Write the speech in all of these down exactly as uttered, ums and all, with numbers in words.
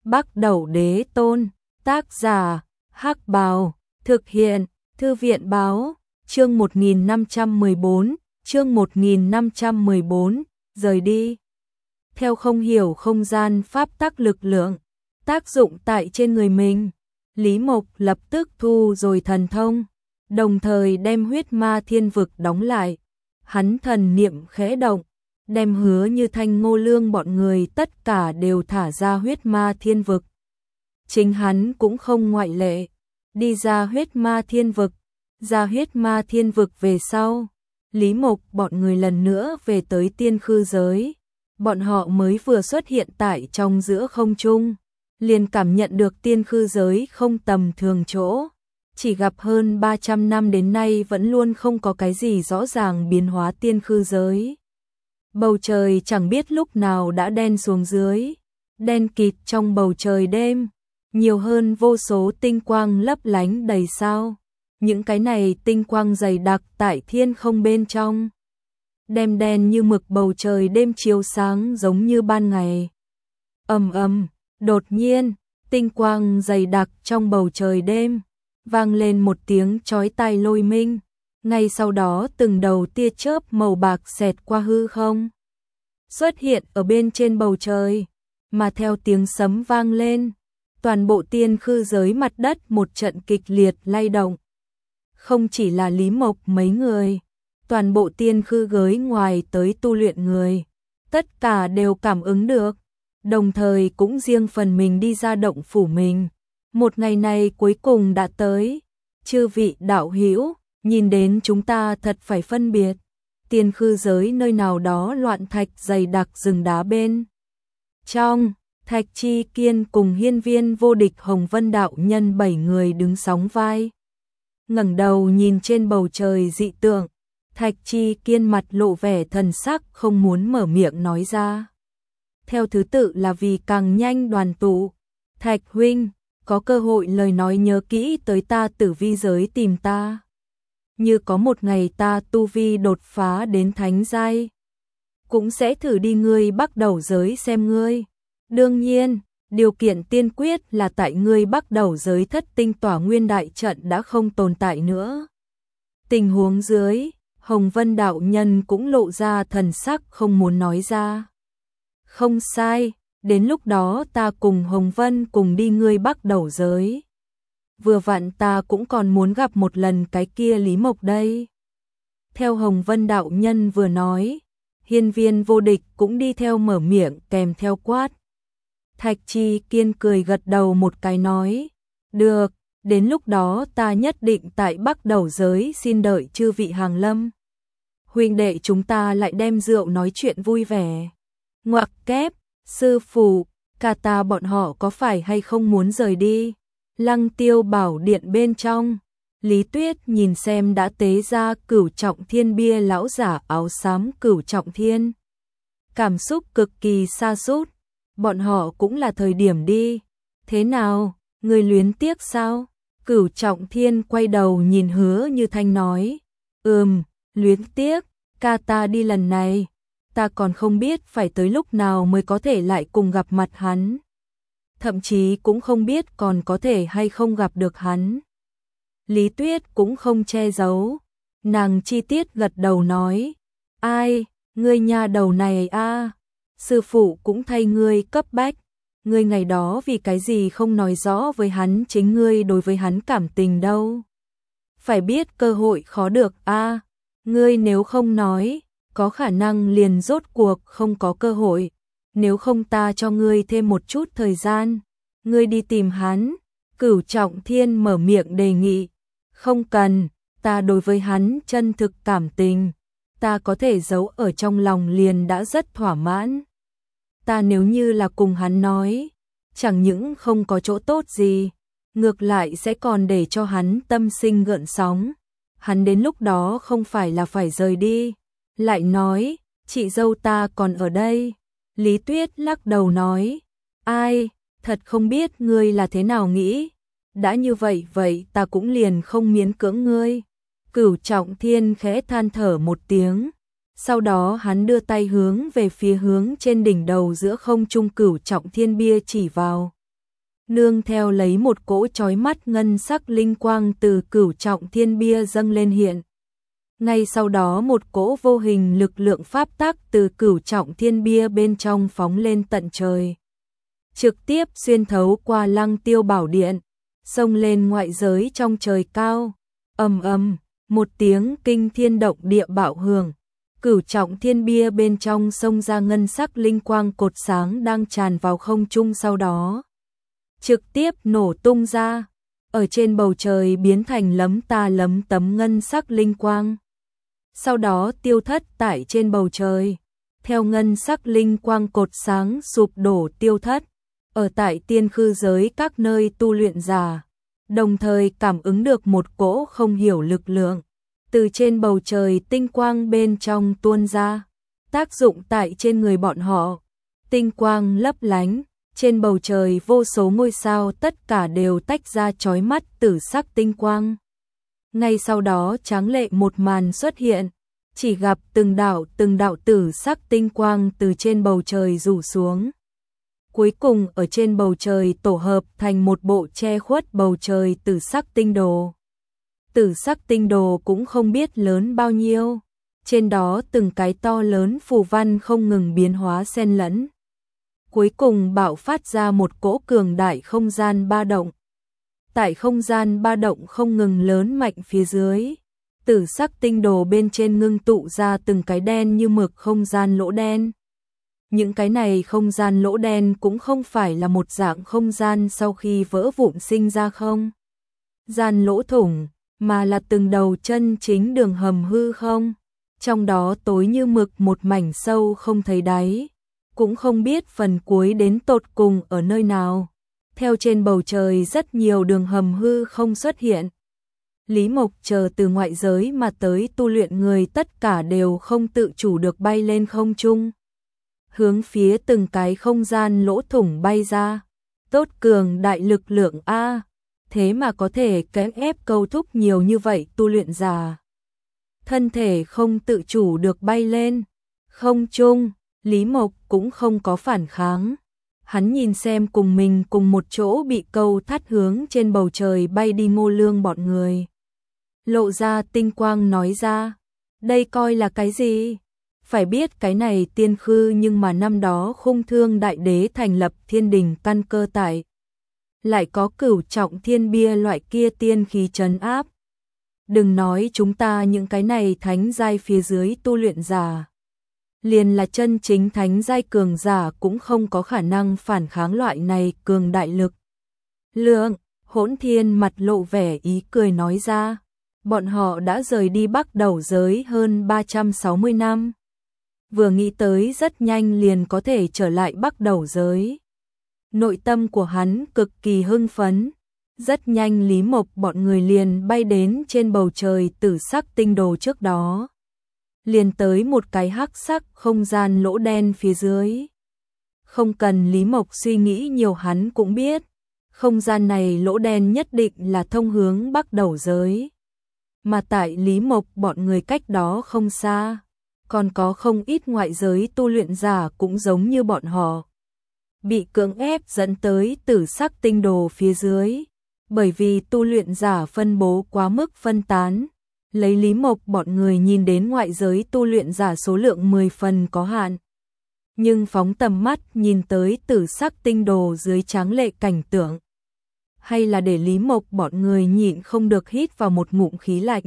Bắc Đẩu Đế Tôn, tác giả, Hắc Bào, thực hiện, Thư viện Báo, chương một nghìn năm trăm mười bốn, chương một nghìn năm trăm mười bốn, rời đi. Theo không hiểu không gian pháp tắc lực lượng, tác dụng tại trên người mình, Lý Mộc lập tức thu rồi thần thông, đồng thời đem huyết ma thiên vực đóng lại. Hắn thần niệm khẽ động, đem Hứa Như Thanh, Ngô Lương bọn người tất cả đều thả ra huyết ma thiên vực. Chính hắn cũng không ngoại lệ, đi ra huyết ma thiên vực. Ra huyết ma thiên vực về sau, Lý Mộc bọn người lần nữa về tới tiên khư giới. Bọn họ mới vừa xuất hiện tại trong giữa không trung, liền cảm nhận được tiên khư giới không tầm thường chỗ. Chỉ gặp hơn ba trăm năm đến nay vẫn luôn không có cái gì rõ ràng biến hóa tiên khư giới. Bầu trời chẳng biết lúc nào đã đen xuống dưới, đen kịt trong bầu trời đêm, nhiều hơn vô số tinh quang lấp lánh đầy sao. Những cái này tinh quang dày đặc tại thiên không bên trong, đem đen như mực bầu trời đêm chiếu sáng giống như ban ngày. Ầm ầm, đột nhiên, tinh quang dày đặc trong bầu trời đêm, vang lên một tiếng chói tai lôi minh. Ngay sau đó từng đầu tia chớp màu bạc xẹt qua hư không, xuất hiện ở bên trên bầu trời, mà theo tiếng sấm vang lên, toàn bộ tiên khư giới mặt đất một trận kịch liệt lay động. Không chỉ là Lý Mộc mấy người, toàn bộ tiên khư giới ngoài tới tu luyện người, tất cả đều cảm ứng được, đồng thời cũng riêng phần mình đi ra động phủ mình. Một ngày này cuối cùng đã tới, chư vị đạo hữu, nhìn đến chúng ta thật phải phân biệt. Tiên khư giới nơi nào đó loạn thạch dày đặc rừng đá bên trong, Thạch Chi Kiên cùng Hiên Viên Vô Địch, Hồng Vân đạo nhân bảy người đứng sóng vai, ngẩng đầu nhìn trên bầu trời dị tượng. Thạch Chi Kiên mặt lộ vẻ thần sắc không muốn mở miệng nói ra. Theo thứ tự là vì càng nhanh đoàn tụ. Thạch huynh, có cơ hội lời nói nhớ kỹ tới ta tử vi giới tìm ta. Như có một ngày ta tu vi đột phá đến thánh giai, cũng sẽ thử đi ngươi Bắc Đẩu giới xem ngươi. Đương nhiên, điều kiện tiên quyết là tại ngươi Bắc Đẩu giới thất tinh tỏa nguyên đại trận đã không tồn tại nữa. Tình huống dưới, Hồng Vân đạo nhân cũng lộ ra thần sắc không muốn nói ra. Không sai, đến lúc đó ta cùng Hồng Vân cùng đi ngươi Bắc Đẩu giới. Vừa vặn ta cũng còn muốn gặp một lần cái kia Lý Mộc đây. Theo Hồng Vân đạo nhân vừa nói, Hiên Viên Vô Địch cũng đi theo mở miệng kèm theo quát. Thạch Chi Kiên cười gật đầu một cái nói, được, đến lúc đó ta nhất định tại Bắc Đẩu giới xin đợi chư vị hàng lâm. Huynh đệ chúng ta lại đem rượu nói chuyện vui vẻ. Ngoặc kép, sư phụ, cả ta bọn họ có phải hay không muốn rời đi? Lăng Tiêu Bảo điện bên trong, Lý Tuyết nhìn xem đã tế ra Cửu Trọng Thiên bia lão giả áo xám Cửu Trọng Thiên. Cảm xúc cực kỳ sa sút, bọn họ cũng là thời điểm đi. Thế nào, người luyến tiếc sao? Cửu Trọng Thiên quay đầu nhìn Hứa Như Thanh nói, ừm, luyến tiếc, ca ta đi lần này, ta còn không biết phải tới lúc nào mới có thể lại cùng gặp mặt hắn. Thậm chí cũng không biết còn có thể hay không gặp được hắn. Lý Tuyết cũng không che giấu, nàng chi tiết gật đầu nói, ai, ngươi nha đầu này a, sư phụ cũng thay ngươi cấp bách, ngươi ngày đó vì cái gì không nói rõ với hắn chính ngươi đối với hắn cảm tình đâu. Phải biết cơ hội khó được a, ngươi nếu không nói, có khả năng liền rốt cuộc không có cơ hội. Nếu không ta cho ngươi thêm một chút thời gian, ngươi đi tìm hắn. Cửu Trọng Thiên mở miệng đề nghị, không cần, ta đối với hắn chân thực cảm tình, ta có thể giấu ở trong lòng liền đã rất thỏa mãn. Ta nếu như là cùng hắn nói, chẳng những không có chỗ tốt gì, ngược lại sẽ còn để cho hắn tâm sinh gợn sóng. Hắn đến lúc đó không phải là phải rời đi, lại nói, chị dâu ta còn ở đây. Lý Tuyết lắc đầu nói, ai, thật không biết ngươi là thế nào nghĩ, đã như vậy vậy ta cũng liền không miễn cưỡng ngươi. Cửu Trọng Thiên khẽ than thở một tiếng, sau đó hắn đưa tay hướng về phía hướng trên đỉnh đầu giữa không trung Cửu Trọng Thiên bia chỉ vào, nương theo lấy một cỗ chói mắt ngân sắc linh quang từ Cửu Trọng Thiên Bia dâng lên hiện. Ngay sau đó một cỗ vô hình lực lượng pháp tắc từ Cửu Trọng Thiên Bia bên trong phóng lên tận trời, trực tiếp xuyên thấu qua Lăng Tiêu Bảo Điện, xông lên ngoại giới trong trời cao. Ầm ầm, một tiếng kinh thiên động địa bạo hưởng, Cửu Trọng Thiên Bia bên trong xông ra ngân sắc linh quang cột sáng đang tràn vào không trung, sau đó trực tiếp nổ tung ra, ở trên bầu trời biến thành lấm ta lấm tấm ngân sắc linh quang. Sau đó tiêu thất tại trên bầu trời, theo ngân sắc linh quang cột sáng sụp đổ tiêu thất, ở tại tiên khư giới các nơi tu luyện giả, đồng thời cảm ứng được một cỗ không hiểu lực lượng từ trên bầu trời tinh quang bên trong tuôn ra, tác dụng tại trên người bọn họ. Tinh quang lấp lánh, trên bầu trời vô số ngôi sao tất cả đều tách ra chói mắt tử sắc tinh quang. Ngay sau đó tráng lệ một màn xuất hiện, chỉ gặp từng đạo từng đạo tử sắc tinh quang từ trên bầu trời rủ xuống. Cuối cùng ở trên bầu trời tổ hợp thành một bộ che khuất bầu trời tử sắc tinh đồ. Tử sắc tinh đồ cũng không biết lớn bao nhiêu, trên đó từng cái to lớn phù văn không ngừng biến hóa xen lẫn. Cuối cùng bạo phát ra một cỗ cường đại không gian ba động. Tại không gian ba động không ngừng lớn mạnh phía dưới, tử sắc tinh đồ bên trên ngưng tụ ra từng cái đen như mực không gian lỗ đen. Những cái này không gian lỗ đen cũng không phải là một dạng không gian sau khi vỡ vụn sinh ra không gian lỗ thủng, mà là từng đầu chân chính đường hầm hư không. Trong đó tối như mực một mảnh sâu không thấy đáy, cũng không biết phần cuối đến tột cùng ở nơi nào. Theo trên bầu trời rất nhiều đường hầm hư không xuất hiện. Lý Mộc chờ từ ngoại giới mà tới tu luyện người tất cả đều không tự chủ được bay lên không trung, hướng phía từng cái không gian lỗ thủng bay ra. Tốt cường đại lực lượng a, thế mà có thể cưỡng ép câu thúc nhiều như vậy tu luyện giả. Thân thể không tự chủ được bay lên không trung, Lý Mộc cũng không có phản kháng. Hắn nhìn xem cùng mình cùng một chỗ bị câu thắt hướng trên bầu trời bay đi Ngô Lương bọn người, lộ ra tinh quang nói ra, đây coi là cái gì? Phải biết cái này tiên khư, nhưng mà năm đó Khung Thương Đại Đế thành lập thiên đình căn cơ tại, lại có Cửu Trọng Thiên Bia loại kia tiên khí trấn áp. Đừng nói chúng ta những cái này thánh giai phía dưới tu luyện giả, liền là chân chính thánh giai cường giả cũng không có khả năng phản kháng loại này cường đại lực lượng. Hỗn Thiên mặt lộ vẻ ý cười nói ra, bọn họ đã rời đi Bắc Đầu giới hơn ba trăm sáu mươi năm, vừa nghĩ tới rất nhanh liền có thể trở lại Bắc Đầu giới. Nội tâm của hắn cực kỳ hưng phấn. Rất nhanh Lý Mộc bọn người liền bay đến trên bầu trời tử sắc tinh đồ trước đó, liền tới một cái hắc sắc không gian lỗ đen phía dưới. Không cần Lý Mộc suy nghĩ nhiều, hắn cũng biết, không gian này lỗ đen nhất định là thông hướng Bắc Đầu giới. Mà tại Lý Mộc bọn người cách đó không xa, còn có không ít ngoại giới tu luyện giả cũng giống như bọn họ, bị cưỡng ép dẫn tới tử sắc tinh đồ phía dưới. Bởi vì tu luyện giả phân bố quá mức phân tán, lấy Lý Mộc bọn người nhìn đến ngoại giới tu luyện giả số lượng mười phần có hạn. Nhưng phóng tầm mắt nhìn tới tử sắc tinh đồ dưới tráng lệ cảnh tượng, hay là để Lý Mộc bọn người nhịn không được hít vào một ngụm khí lạnh.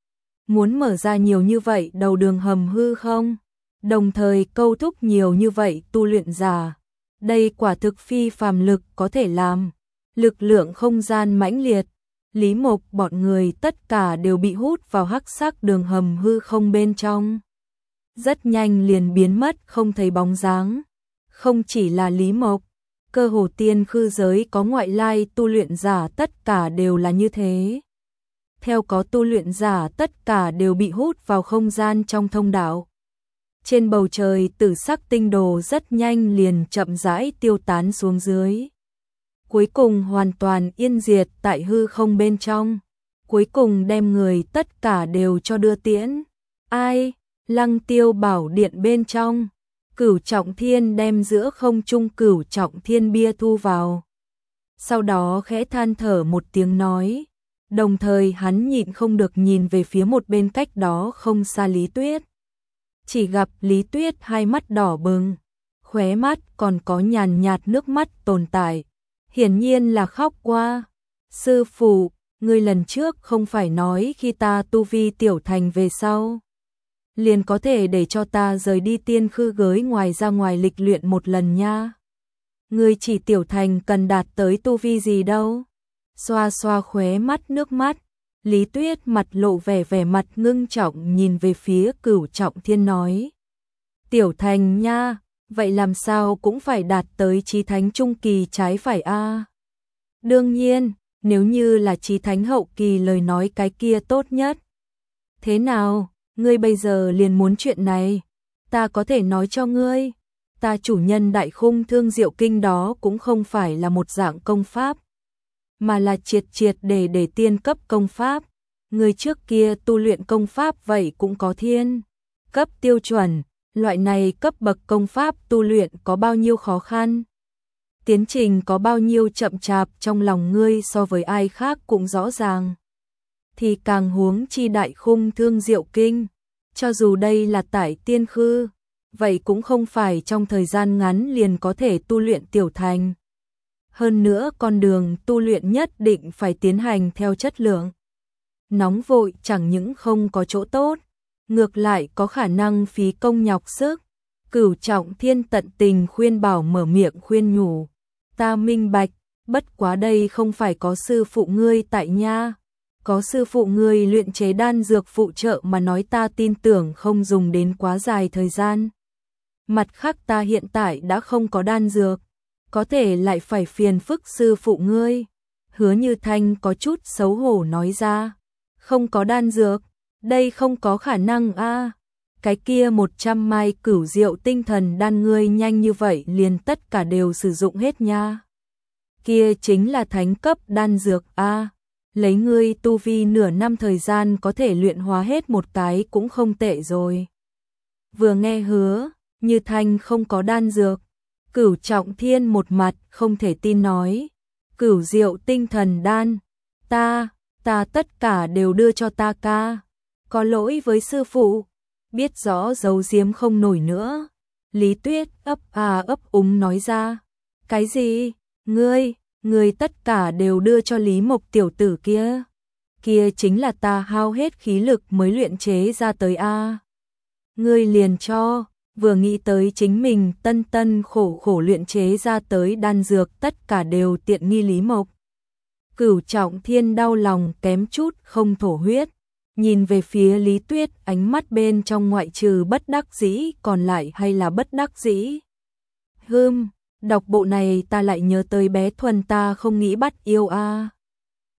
Muốn mở ra nhiều như vậy đầu đường hầm hư không, đồng thời câu thúc nhiều như vậy tu luyện giả, đây quả thực phi phàm lực có thể làm. Lực lượng không gian mãnh liệt, Lý Mộc bọn người tất cả đều bị hút vào hắc sắc đường hầm hư không bên trong. Rất nhanh liền biến mất không thấy bóng dáng. Không chỉ là Lý Mộc, cơ hồ tiên khư giới có ngoại lai tu luyện giả tất cả đều là như thế. Theo có tu luyện giả tất cả đều bị hút vào không gian trong thông đạo. Trên bầu trời tử sắc tinh đồ rất nhanh liền chậm rãi tiêu tán xuống dưới. Cuối cùng hoàn toàn yên diệt tại hư không bên trong. Cuối cùng đem người tất cả đều cho đưa tiễn. Ai? Lăng Tiêu Bảo Điện bên trong, Cửu Trọng Thiên đem giữa không trung Cửu Trọng Thiên Bia thu vào. sau đó khẽ than thở một tiếng nói, đồng thời hắn nhịn không được nhìn về phía một bên cách đó không xa Lý Tuyết. Chỉ gặp Lý Tuyết hai mắt đỏ bừng, khóe mắt còn có nhàn nhạt nước mắt tồn tại, hiển nhiên là khóc qua. Sư phụ, ngươi lần trước không phải nói khi ta tu vi tiểu thành về sau, liền có thể để cho ta rời đi tiên khư giới ngoài ra ngoài lịch luyện một lần nha. Ngươi chỉ tiểu thành cần đạt tới tu vi gì đâu. Xoa xoa khóe mắt nước mắt, Lý Tuyết mặt lộ vẻ vẻ mặt ngưng trọng nhìn về phía Cửu Trọng Thiên nói. Tiểu thành nha, vậy làm sao cũng phải đạt tới chí thánh trung kỳ trái phải a? Đương nhiên, nếu như là chí thánh hậu kỳ lời nói cái kia tốt nhất. Thế nào, ngươi bây giờ liền muốn chuyện này? Ta có thể nói cho ngươi, ta chủ nhân Đại Khung Thương Diệu Kinh đó cũng không phải là một dạng công pháp, mà là triệt triệt để để tiên cấp công pháp. Người trước kia tu luyện công pháp vậy cũng có thiên cấp tiêu chuẩn, loại này cấp bậc công pháp tu luyện có bao nhiêu khó khăn, tiến trình có bao nhiêu chậm chạp trong lòng ngươi so với ai khác cũng rõ ràng. Thì càng huống chi Đại Khung Thương Diệu Kinh, cho dù đây là tại tiên khư, vậy cũng không phải trong thời gian ngắn liền có thể tu luyện tiểu thành. Hơn nữa con đường tu luyện nhất định phải tiến hành theo chất lượng. Nóng vội chẳng những không có chỗ tốt, ngược lại có khả năng phí công nhọc sức. Cửu Trọng Thiên tận tình khuyên bảo mở miệng khuyên nhủ. Ta minh bạch, bất quá đây không phải có sư phụ ngươi tại nha. Có sư phụ ngươi luyện chế đan dược phụ trợ mà nói ta tin tưởng không dùng đến quá dài thời gian. Mặt khác ta hiện tại đã không có đan dược, có thể lại phải phiền phức sư phụ ngươi. Hứa Như Thanh có chút xấu hổ nói ra. Không có đan dược, đây không có khả năng a. Cái kia một trăm mai cửu diệu tinh thần đan ngươi nhanh như vậy liền tất cả đều sử dụng hết nha. Kia chính là thánh cấp đan dược a. Lấy ngươi tu vi nửa năm thời gian có thể luyện hóa hết một cái cũng không tệ rồi. Vừa nghe Hứa Như Thanh không có đan dược, Cửu Trọng Thiên một mặt không thể tin nói. Cửu diệu tinh thần đan, ta, ta tất cả đều đưa cho ta ca. Có lỗi với sư phụ, biết rõ giấu giếm không nổi nữa. Lý Tuyết ấp à ấp úng nói ra. Cái gì? Ngươi, ngươi tất cả đều đưa cho Lý Mộc tiểu tử kia. Kia chính là ta hao hết khí lực mới luyện chế ra tới a. Ngươi liền cho. Vừa nghĩ tới chính mình tân tân khổ khổ luyện chế ra tới đan dược tất cả đều tiện nghi Lý Mộc. Cửu Trọng Thiên đau lòng kém chút không thổ huyết, nhìn về phía Lý Tuyết ánh mắt bên trong ngoại trừ bất đắc dĩ còn lại hay là bất đắc dĩ. Hừm, đọc bộ này ta lại nhớ tới bé Thuần ta không nghĩ bắt yêu a.